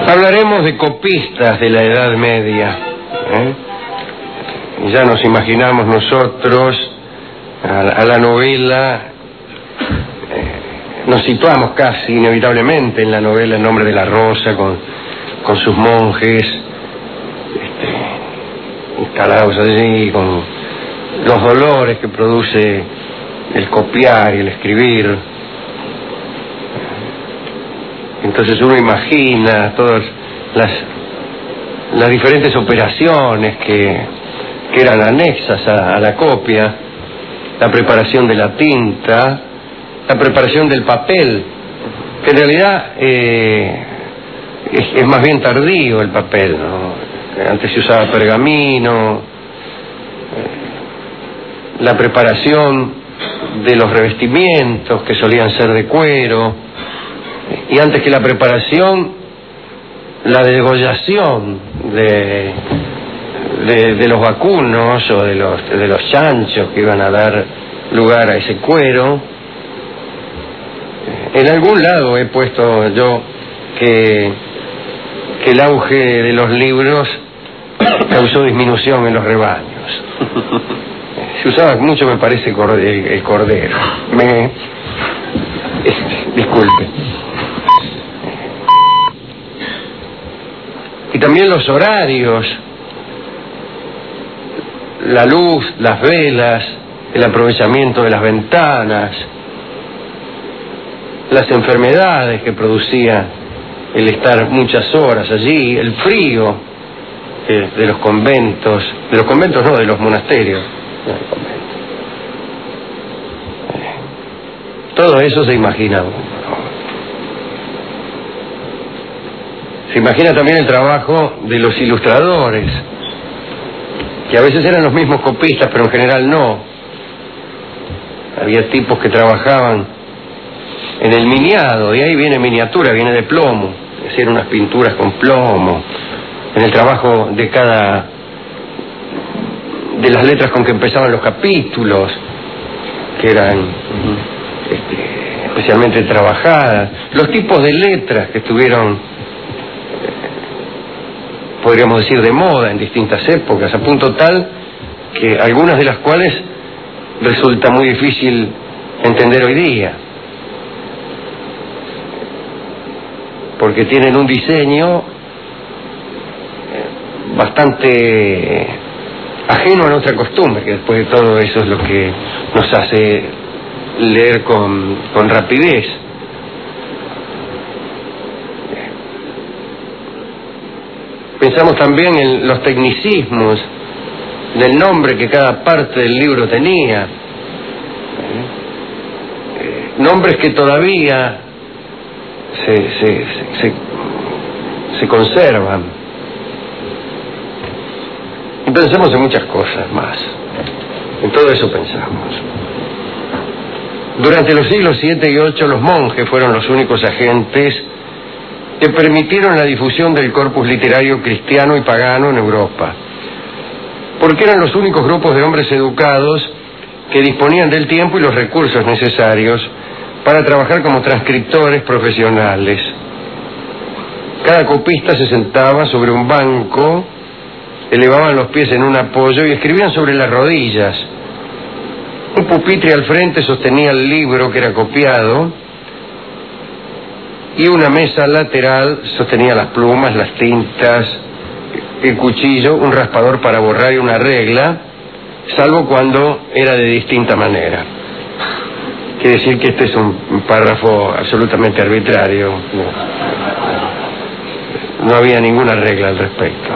Hablaremos de copistas de la Edad Media. Ya nos imaginamos nosotros a la novela, nos situamos casi inevitablemente en la novela El nombre de la rosa, con sus monjes instalados allí, con los dolores que produce el copiar y el escribir. Entonces uno imagina todas las diferentes operaciones que eran anexas a la copia, la preparación de la tinta, la preparación del papel, que en realidad es más bien tardío el papel, ¿no? Antes se usaba pergamino, la preparación de los revestimientos que solían ser de cuero, y antes que la preparación, la degollación de los vacunos o de los chanchos que iban a dar lugar a ese cuero. En algún lado he puesto yo que el auge de los libros causó disminución en los rebaños. Se usaba mucho, me parece, el cordero. Disculpe. Y también los horarios, la luz, las velas, el aprovechamiento de las ventanas, las enfermedades que producía el estar muchas horas allí, el frío de los conventos no, de los monasterios. Todo eso se imagina uno. Se imagina también el trabajo de los ilustradores, que a veces eran los mismos copistas, pero en general no. Había tipos que trabajaban en el miniado, y ahí viene miniatura, viene de plomo, hacían unas pinturas con plomo, en el trabajo de las letras con que empezaban los capítulos, que eran especialmente trabajadas, los tipos de letras que estuvieron, podríamos decir, de moda en distintas épocas, a punto tal que algunas de las cuales resulta muy difícil entender hoy día, porque tienen un diseño bastante ajeno a nuestra costumbre, que después de todo eso es lo que nos hace leer con rapidez. Pensamos también en los tecnicismos del nombre que cada parte del libro tenía, nombres que todavía se conservan. Y pensamos en muchas cosas más. En todo eso pensamos. Durante los siglos VII y VIII los monjes fueron los únicos agentes que permitieron la difusión del corpus literario cristiano y pagano en Europa, porque eran los únicos grupos de hombres educados que disponían del tiempo y los recursos necesarios para trabajar como transcriptores profesionales. Cada copista se sentaba sobre un banco, elevaban los pies en un apoyo y escribían sobre las rodillas. Un pupitre al frente sostenía el libro que era copiado, y una mesa lateral sostenía las plumas, las tintas, el cuchillo, un raspador para borrar y una regla, salvo cuando era de distinta manera. Quiere decir que este es un párrafo absolutamente arbitrario. No había ninguna regla al respecto.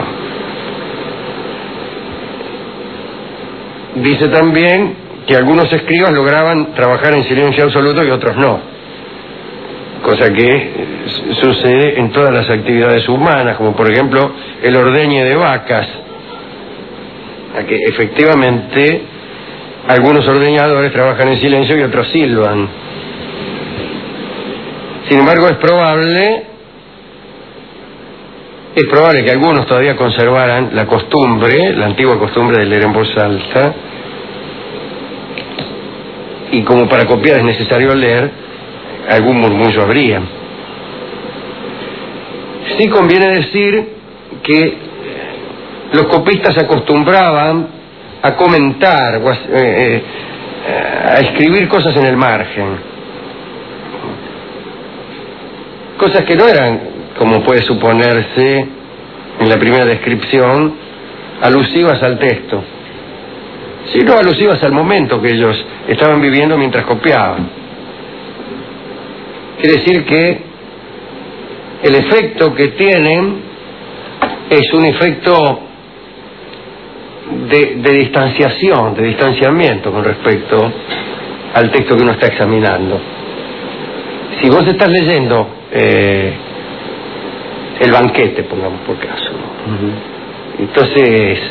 Dice también que algunos escribas lograban trabajar en silencio absoluto y otros no, cosa que sucede en todas las actividades humanas, como por ejemplo el ordeñe de vacas, a que efectivamente algunos ordeñadores trabajan en silencio y otros silban. Sin embargo, es probable que algunos todavía conservaran la costumbre, la antigua costumbre de leer en voz alta, y como para copiar es necesario leer, algún murmullo habría. Sí conviene decir que los copistas acostumbraban a comentar o a escribir cosas en el margen, cosas que no eran, como puede suponerse en la primera descripción, alusivas al texto, sino alusivas al momento que ellos estaban viviendo mientras copiaban. Quiere decir que el efecto que tienen es un efecto de distanciación, de distanciamiento con respecto al texto que uno está examinando. Si vos estás leyendo el banquete, pongamos por caso, entonces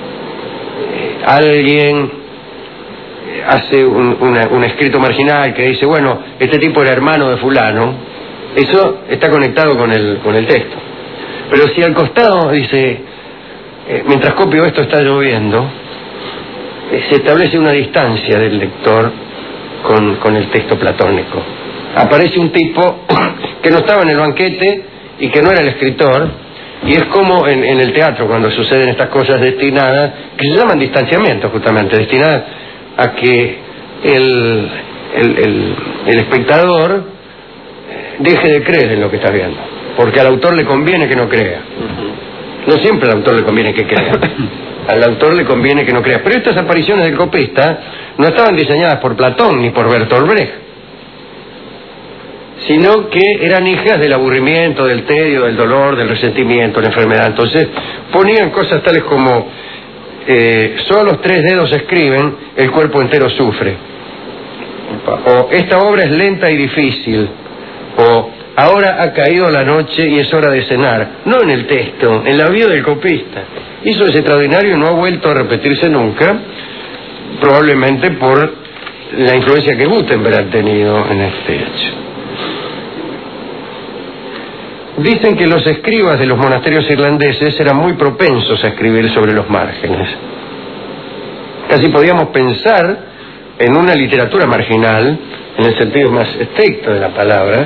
alguien hace un escrito marginal que dice, bueno, este tipo era hermano de fulano, eso está conectado con el texto. Pero si al costado dice, mientras copio esto está lloviendo, se establece una distancia del lector con el texto platónico. Aparece un tipo que no estaba en el banquete y que no era el escritor, y es como en el teatro cuando suceden estas cosas destinadas, que se llaman distanciamientos justamente, destinadas a que el espectador deje de creer en lo que está viendo, porque al autor le conviene que no crea. No siempre al autor le conviene que crea, al autor le conviene que no crea. Pero estas apariciones del copista no estaban diseñadas por Platón ni por Bertolt Brecht, sino que eran hijas del aburrimiento, del tedio, del dolor, del resentimiento, de la enfermedad. Entonces ponían cosas tales como solo los 3 dedos escriben, el cuerpo entero sufre, o esta obra es lenta y difícil, o ahora ha caído la noche y es hora de cenar. No en el texto, en la vida del copista. Eso es extraordinario y no ha vuelto a repetirse nunca, probablemente por la influencia que Gutenberg ha tenido en este hecho. Dicen que los escribas de los monasterios irlandeses eran muy propensos a escribir sobre los márgenes. Casi podíamos pensar en una literatura marginal, en el sentido más estricto de la palabra,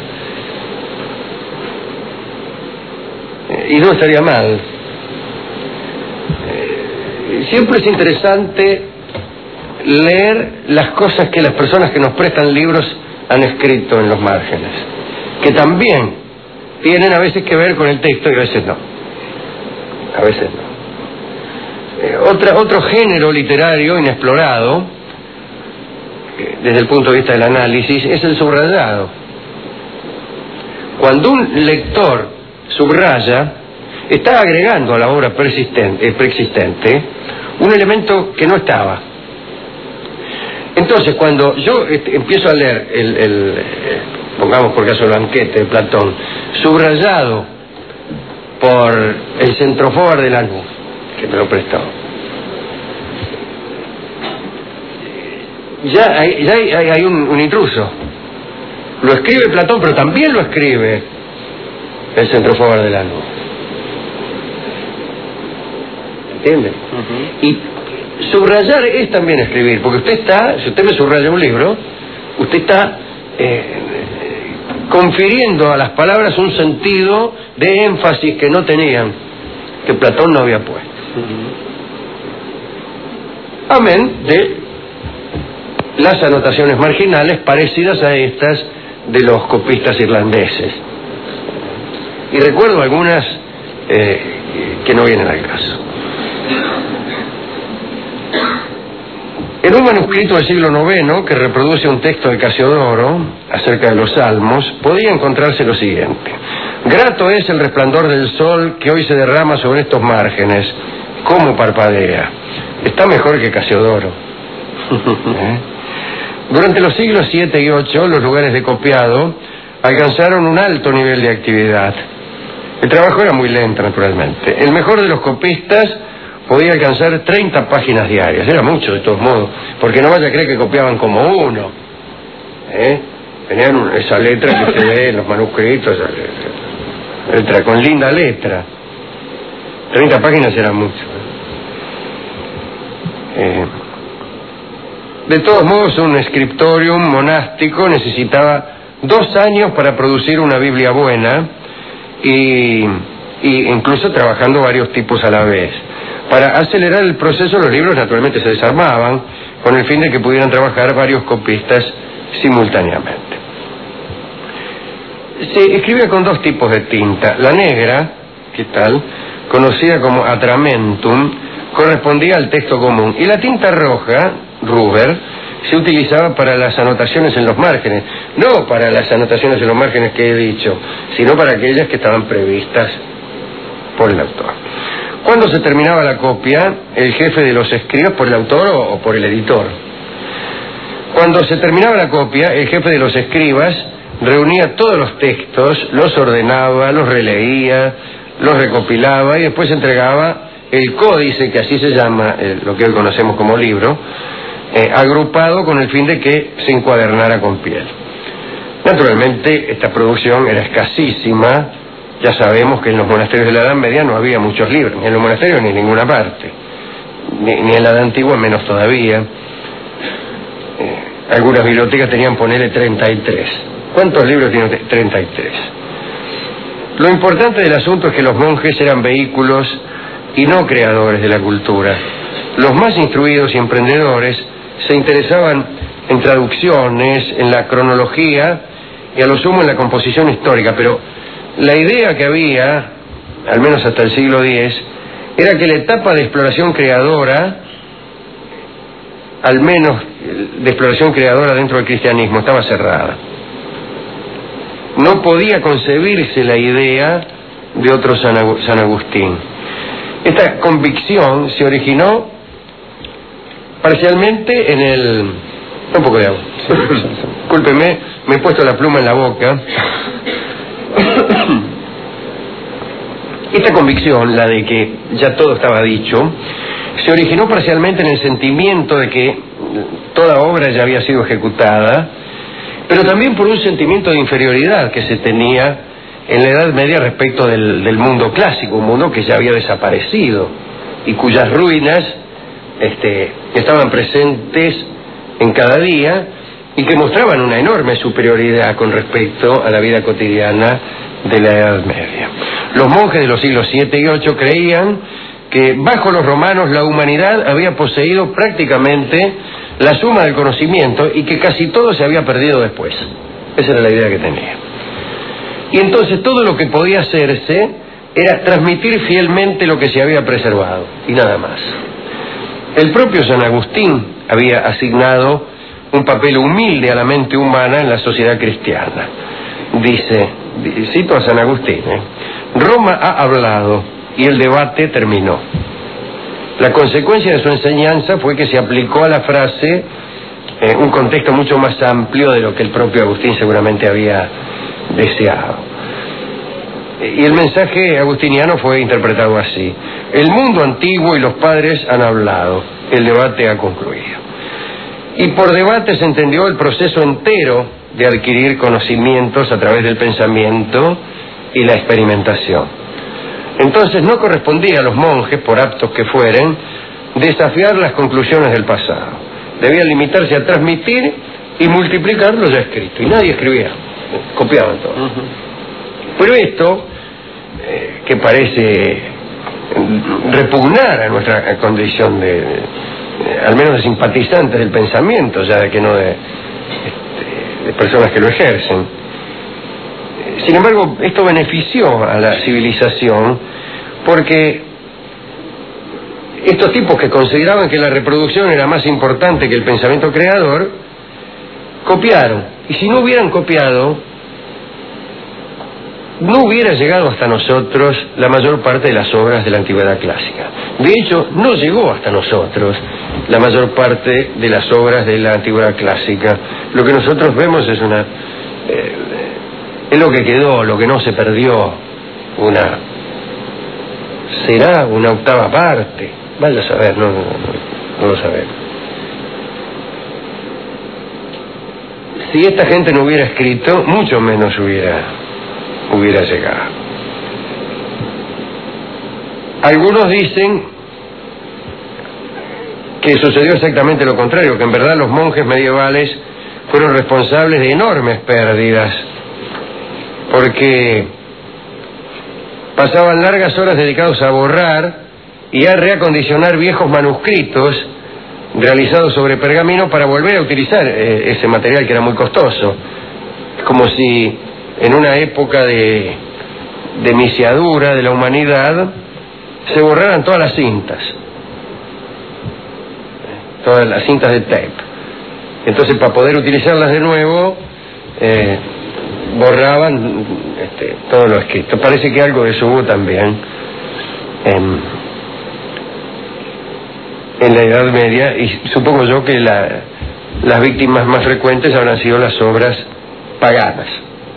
y no estaría mal. Siempre es interesante leer las cosas que las personas que nos prestan libros han escrito en los márgenes, que también tienen a veces que ver con el texto y a veces no. A veces no. Otro género literario inexplorado, desde el punto de vista del análisis, es el subrayado. Cuando un lector subraya, está agregando a la obra preexistente un elemento que no estaba. Entonces, cuando yo empiezo a leer pongamos por caso el banquete de Platón, subrayado por el centrofobar de Lanús, que me lo prestó, ya hay un intruso. Lo escribe Platón, pero también lo escribe el centrofobar de Lanús. ¿Entiende? Y subrayar es también escribir, porque si usted me subraya un libro, usted está confiriendo a las palabras un sentido de énfasis que no tenían, que Platón no había puesto. Amén de las anotaciones marginales parecidas a estas de los copistas irlandeses. Y recuerdo algunas que no vienen al caso. En un manuscrito del siglo IX que reproduce un texto de Casiodoro acerca de los Salmos, podía encontrarse lo siguiente: grato es el resplandor del sol que hoy se derrama sobre estos márgenes, cómo parpadea. Está mejor que Casiodoro. Durante los siglos VII y VIII, los lugares de copiado alcanzaron un alto nivel de actividad. El trabajo era muy lento, naturalmente. El mejor de los copistas podía alcanzar 30 páginas diarias. Era mucho, de todos modos, porque no vaya a creer que copiaban como uno. Tenían esa letra que se ve en los manuscritos, letra con linda letra. 30 páginas era mucho. De todos modos, un scriptorium monástico necesitaba 2 años para producir una Biblia buena, y incluso trabajando varios tipos a la vez. Para acelerar el proceso, los libros naturalmente se desarmaban con el fin de que pudieran trabajar varios copistas simultáneamente. Se escribía con dos tipos de tinta. La negra, ¿qué tal?, conocida como atramentum, correspondía al texto común, y la tinta roja, ruber, se utilizaba para las anotaciones en los márgenes, no para las anotaciones en los márgenes que he dicho, sino para aquellas que estaban previstas por el autor. Cuando se terminaba la copia, el jefe de los escribas, por el autor o por el editor. Cuando se terminaba la copia, el jefe de los escribas reunía todos los textos, los ordenaba, los releía, los recopilaba y después entregaba el códice, que así se llama, lo que hoy conocemos como libro, agrupado con el fin de que se encuadernara con piel. Naturalmente, esta producción era escasísima. Ya sabemos que en los monasterios de la Edad Media no había muchos libros, ni en los monasterios ni en ninguna parte, ni en la Edad Antigua menos todavía. Algunas bibliotecas tenían, ponele, 33. ¿Cuántos libros tiene usted? 33. Lo importante del asunto es que los monjes eran vehículos y no creadores de la cultura. Los más instruidos y emprendedores se interesaban en traducciones, en la cronología y a lo sumo en la composición histórica, pero la idea que había, al menos hasta el siglo X, era que la etapa de exploración creadora, al menos de exploración creadora dentro del cristianismo, estaba cerrada. No podía concebirse la idea de otro San Agustín. Esta convicción se originó parcialmente en el... Un poco de agua. Discúlpeme, me he puesto la pluma en la boca. Esta convicción, la de que ya todo estaba dicho, se originó parcialmente en el sentimiento de que toda obra ya había sido ejecutada, pero también por un sentimiento de inferioridad que se tenía en la Edad Media respecto del mundo clásico, un mundo que ya había desaparecido y cuyas ruinas estaban presentes en cada día y que mostraban una enorme superioridad con respecto a la vida cotidiana de la Edad Media. Los monjes de los siglos VII y VIII creían que bajo los romanos la humanidad había poseído prácticamente la suma del conocimiento y que casi todo se había perdido después. Esa era la idea que tenía. Y entonces todo lo que podía hacerse era transmitir fielmente lo que se había preservado, y nada más. El propio San Agustín había asignado un papel humilde a la mente humana en la sociedad cristiana. Dice, cito a San Agustín, Roma ha hablado y el debate terminó. La consecuencia de su enseñanza fue que se aplicó a la frase un contexto mucho más amplio de lo que el propio Agustín seguramente había deseado. Y el mensaje agustiniano fue interpretado así: el mundo antiguo y los padres han hablado, el debate ha concluido. Y por debate se entendió el proceso entero de adquirir conocimientos a través del pensamiento y la experimentación. Entonces no correspondía a los monjes, por aptos que fueren, desafiar las conclusiones del pasado. Debían limitarse a transmitir y multiplicar lo ya escrito. Y nadie escribía, copiaban todo. Pero esto, que parece repugnar a nuestra condición al menos de simpatizantes del pensamiento, ya de que no de personas que lo ejercen. Sin embargo, esto benefició a la civilización porque estos tipos que consideraban que la reproducción era más importante que el pensamiento creador, copiaron. Y si no hubieran copiado, no hubiera llegado hasta nosotros la mayor parte de las obras de la antigüedad clásica. De hecho, no llegó hasta nosotros la mayor parte de las obras de la antigüedad clásica. Lo que nosotros vemos es es lo que quedó, lo que no se perdió. Será una octava parte. Vaya a saber, no lo sabemos. Si esta gente no hubiera escrito, mucho menos hubiera llegado. Algunos dicen que sucedió exactamente lo contrario, que en verdad los monjes medievales fueron responsables de enormes pérdidas, porque pasaban largas horas dedicados a borrar y a reacondicionar viejos manuscritos realizados sobre pergamino para volver a utilizar ese material que era muy costoso. Como si en una época de misiadura de la humanidad se borraran todas las cintas de tape. Entonces, para poder utilizarlas de nuevo, borraban todo lo escrito. Parece que algo de eso hubo también en la Edad Media, y supongo yo que las víctimas más frecuentes habrán sido las obras paganas.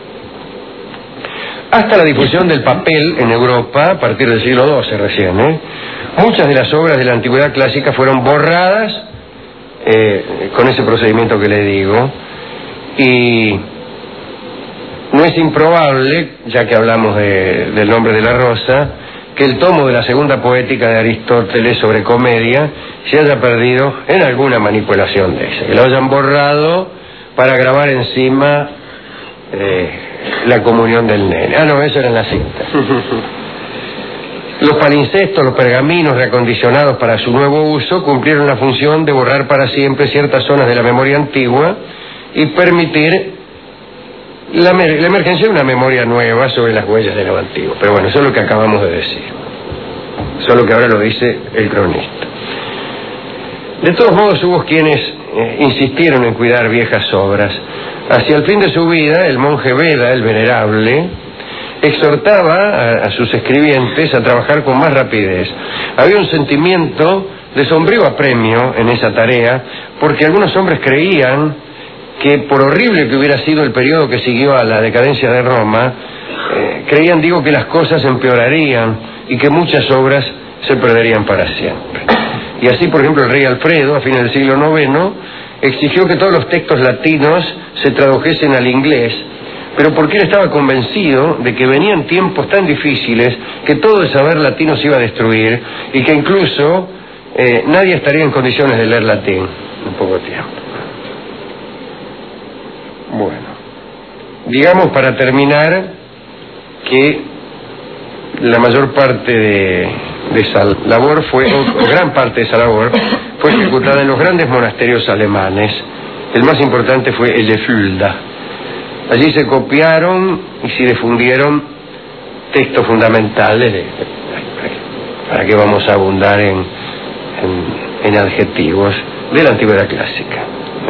Hasta la difusión del papel en Europa, a partir del siglo XII recién, muchas de las obras de la antigüedad clásica fueron borradas con ese procedimiento que le digo, y no es improbable, ya que hablamos del nombre de la rosa, que el tomo de la segunda poética de Aristóteles sobre comedia se haya perdido en alguna manipulación de esa, que lo hayan borrado para grabar encima la comunión del nene. Ah, no, eso era en la cinta. Los palimpsestos, los pergaminos reacondicionados para su nuevo uso, cumplieron la función de borrar para siempre ciertas zonas de la memoria antigua y permitir la emergencia de una memoria nueva sobre las huellas de lo antiguo. Pero bueno, eso es lo que acabamos de decir. Solo que ahora lo dice el cronista. De todos modos, hubo quienes insistieron en cuidar viejas obras. Hacia el fin de su vida, el monje Beda, el venerable, exhortaba a sus escribientes a trabajar con más rapidez. Había un sentimiento de sombrío apremio en esa tarea, porque algunos hombres creían que, por horrible que hubiera sido el periodo que siguió a la decadencia de Roma, creían, que las cosas empeorarían y que muchas obras se perderían para siempre. Y así, por ejemplo, el rey Alfredo, a fines del siglo IX, exigió que todos los textos latinos se tradujesen al inglés, pero porque él estaba convencido de que venían tiempos tan difíciles que todo el saber latino se iba a destruir y que incluso nadie estaría en condiciones de leer latín en poco tiempo. Bueno, digamos para terminar que la mayor parte de esa labor o gran parte de esa labor fue ejecutada en los grandes monasterios alemanes. El más importante fue el de Fulda. Allí se copiaron y se difundieron textos fundamentales para que vamos a abundar en adjetivos de la antigüedad clásica.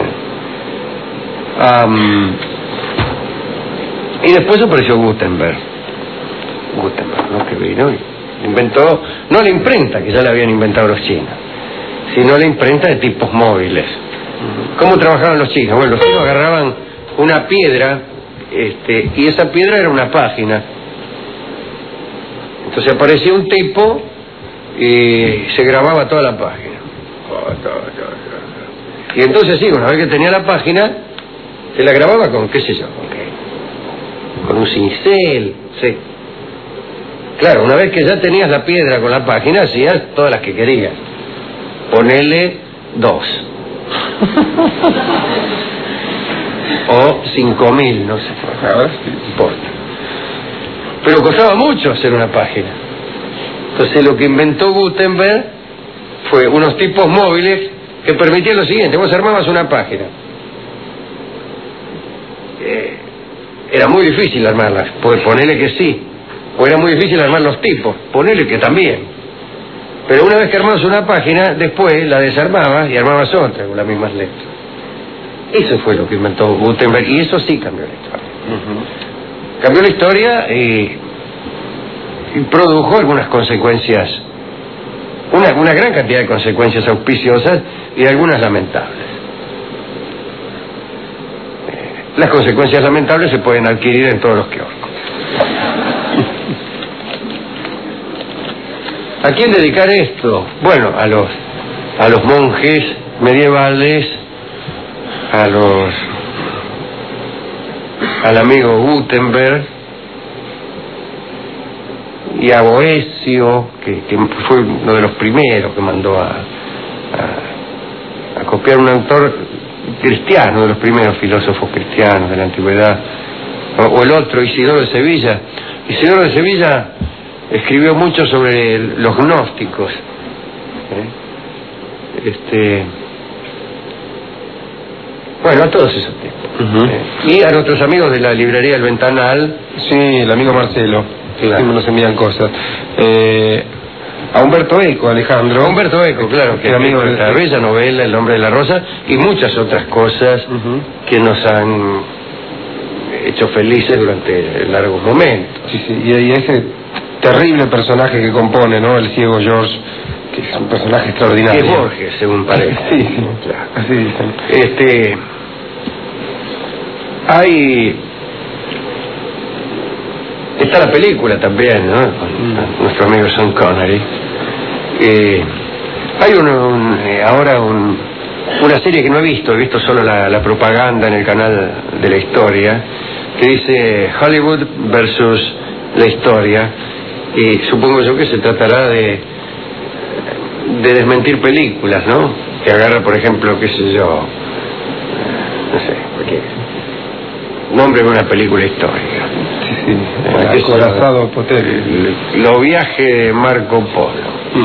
Y después apareció Gutenberg, ¿no? Que vino y inventó, no la imprenta que ya la habían inventado los chinos, sino la imprenta de tipos móviles. ¿Cómo trabajaban los chinos? Bueno, los chinos agarraban una piedra, y esa piedra era una página. Entonces aparecía un tipo y se grababa toda la página. Y entonces sí, una vez que tenía la página, se la grababa con, qué sé yo, con un cincel, sí. Claro, una vez que ya tenías la piedra con la página, hacías todas las que querías. Ponele 2. O 5.000, no sé, no importa. Pero costaba mucho hacer una página. Entonces lo que inventó Gutenberg fue unos tipos móviles que permitían lo siguiente: vos armabas una página. Era muy difícil armarlas, pues ponele que sí. O era muy difícil armar los tipos, ponele que también. Pero una vez que armabas una página, después la desarmabas y armabas otra con las mismas letras. Eso fue lo que inventó Gutenberg, y eso sí cambió la historia. Cambió la historia y produjo algunas consecuencias, una gran cantidad de consecuencias auspiciosas y algunas lamentables. Las consecuencias lamentables se pueden adquirir en todos los kioscos. ¿A quién dedicar esto? Bueno, a los monjes medievales, al amigo Gutenberg y a Boecio, que fue uno de los primeros que mandó a copiar un autor cristiano, de los primeros filósofos cristianos de la antigüedad, o el otro, Isidoro de Sevilla. Isidoro de Sevilla escribió mucho sobre los gnósticos. Bueno, a todos esos tipos. Y a nuestros amigos de la librería El Ventanal. Sí, el amigo Marcelo, claro. Siempre nos envían cosas. A Humberto Eco, Alejandro. Humberto Eco, claro, que es amigo de la bella novela El Nombre de la Rosa y muchas otras cosas que nos han hecho felices durante largos momentos. Sí, sí, y ese terrible personaje que compone, ¿no? El ciego George, que es un personaje extraordinario. Que es Borges, según parece. Sí, claro. Así dicen. Está la película también, ¿no? Con nuestro amigo Sean Connery. Hay ahora una serie que no he visto solo la propaganda en el canal de la historia, que dice Hollywood versus la historia, y supongo yo que se tratará de desmentir películas, ¿no? Que agarra, por ejemplo, qué sé yo, no sé, porque nombre de una película histórica. Sí, sí. Acorazado Potere. Los viajes de Marco Polo.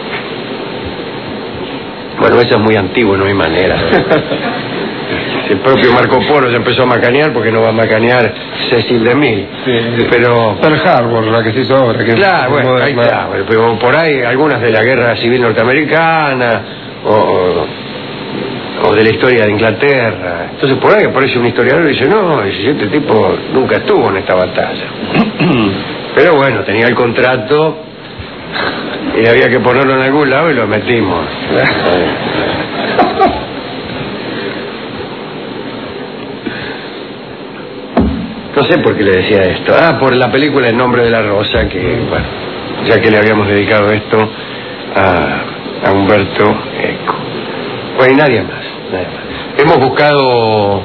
Bueno, eso es muy antiguo, no hay manera. El propio Marco Polo ya empezó a macanear, porque no va a macanear Cecil DeMille. Sí, pero Pearl Harbor, la que se hizo ahora. Que claro, bueno, ahí está. Pero por ahí algunas de la Guerra Civil Norteamericana o de la historia de Inglaterra. Entonces por ahí aparece un historiador y dice, no, este tipo nunca estuvo en esta batalla. Pero bueno, tenía el contrato y había que ponerlo en algún lado y lo metimos. No sé por qué le decía esto. Por la película El Nombre de la Rosa, que, bueno, ya que le habíamos dedicado esto a Humberto Eco. Bueno, y nadie más. Hemos buscado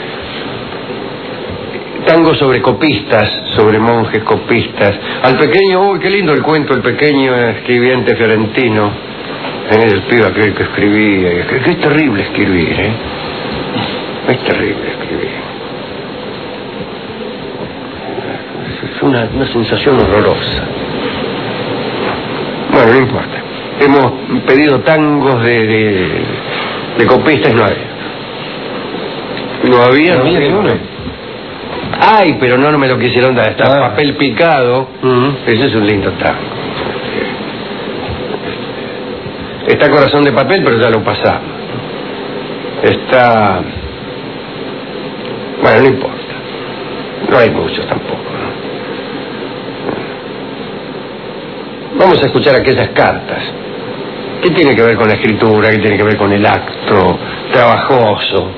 tangos sobre copistas, sobre monjes copistas. Al pequeño, uy, qué lindo el cuento, el pequeño escribiente fiorentino. El pibe aquel que escribía. Que es terrible escribir, ¿eh? Es terrible escribir. Es una sensación horrorosa. Bueno, no importa. Hemos pedido tangos de copistas, no había. No había ninguno. Ay, pero no me lo quisieron dar. Está papel picado. Ese es un lindo tango. Está Corazón de Papel, pero ya lo pasamos. Está... Bueno, no importa. No hay muchos tampoco, ¿no? Vamos a escuchar aquellas cartas. ¿Qué tiene que ver con la escritura? ¿Qué tiene que ver con el acto trabajoso?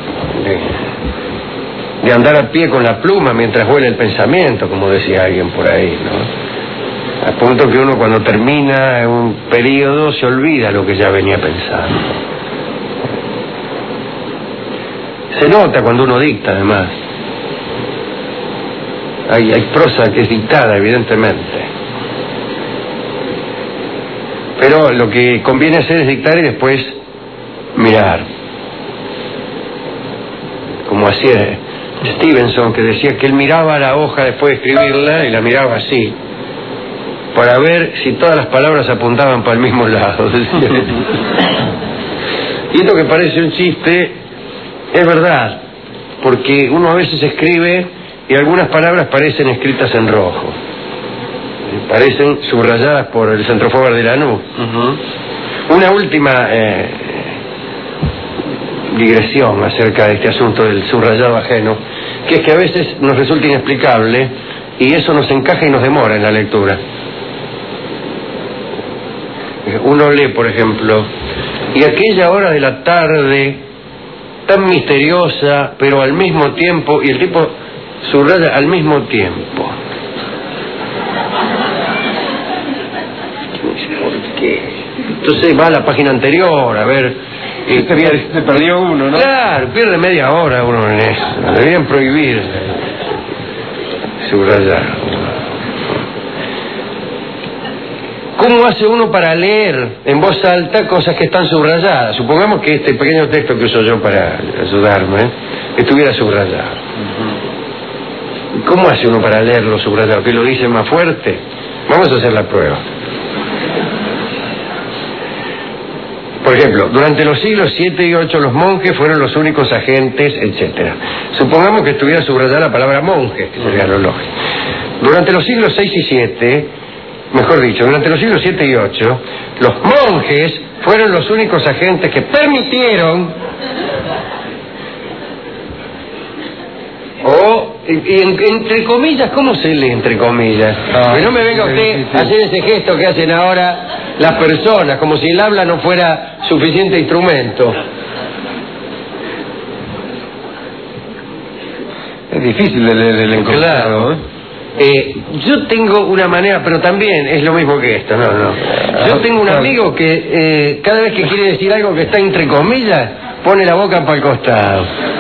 De andar a pie con la pluma mientras vuela el pensamiento, como decía alguien por ahí, ¿no? A punto que uno cuando termina un periodo se olvida lo que ya venía pensando. Se nota cuando uno dicta, además. Hay prosa que es dictada, evidentemente. Pero lo que conviene hacer es dictar y después mirar. Como hacía Stevenson, que decía que él miraba la hoja después de escribirla y la miraba así, para ver si todas las palabras apuntaban para el mismo lado. Y esto que parece un chiste es verdad, porque uno a veces escribe y algunas palabras parecen escritas en rojo, parecen subrayadas por el centrofogar de Lanús. Una última digresión acerca de este asunto del subrayado ajeno, que es que a veces nos resulta inexplicable y eso nos encaja y nos demora en la lectura. Uno lee, por ejemplo, y aquella hora de la tarde tan misteriosa, pero al mismo tiempo, y el tipo subraya al mismo tiempo. ¿Por qué? Entonces va a la página anterior a ver. Se perdió uno, ¿no? Claro, pierde media hora uno en eso. Deberían prohibir subrayar. ¿Cómo hace uno para leer en voz alta cosas que están subrayadas? Supongamos que este pequeño texto que uso yo para ayudarme estuviera subrayado. ¿Cómo hace uno para leerlo subrayado? ¿Que lo dice más fuerte? Vamos a hacer la prueba. Por ejemplo, durante los siglos 7 y 8 los monjes fueron los únicos agentes, etc. Supongamos que estuviera subrayada la palabra monje, que sería lo lógico. Durante los siglos 6 y 7, mejor dicho, durante los siglos 7 y 8, los monjes fueron los únicos agentes que permitieron, entre comillas, ¿cómo se lee entre comillas? Que no me venga usted a hacer ese gesto que hacen ahora las personas, como si el habla no fuera suficiente instrumento. Es difícil de leer el encomendado, Claro. Yo tengo una manera, pero también es lo mismo que esto, no. Yo tengo un amigo que cada vez que quiere decir algo que está entre comillas, pone la boca para el costado.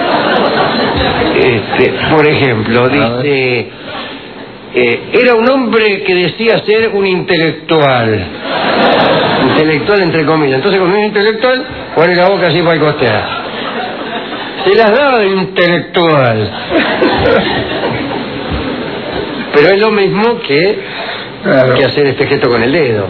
Por ejemplo, dice, era un hombre que decía ser un intelectual entre comillas. Entonces, como un intelectual, pone la boca así para el costado. Se las daba de intelectual. Pero es lo mismo que hacer este gesto con el dedo.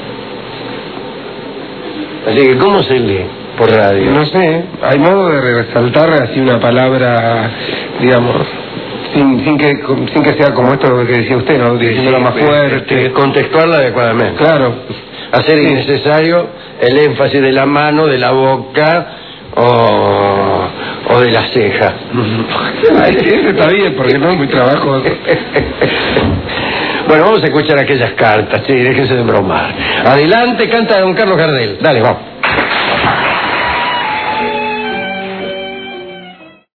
Así que, ¿cómo se lee por radio? No sé, hay modo de resaltar así una palabra, digamos, sin que sea como esto que decía usted, ¿no? Diciéndola más fuerte. Contextuarla adecuadamente. Claro. Hacer innecesario el énfasis de la mano, de la boca o de la ceja. Eso está bien, porque no es muy trabajo. Bueno, vamos a escuchar aquellas cartas, sí, déjense de bromar. Adelante, canta don Carlos Gardel. Dale, vamos.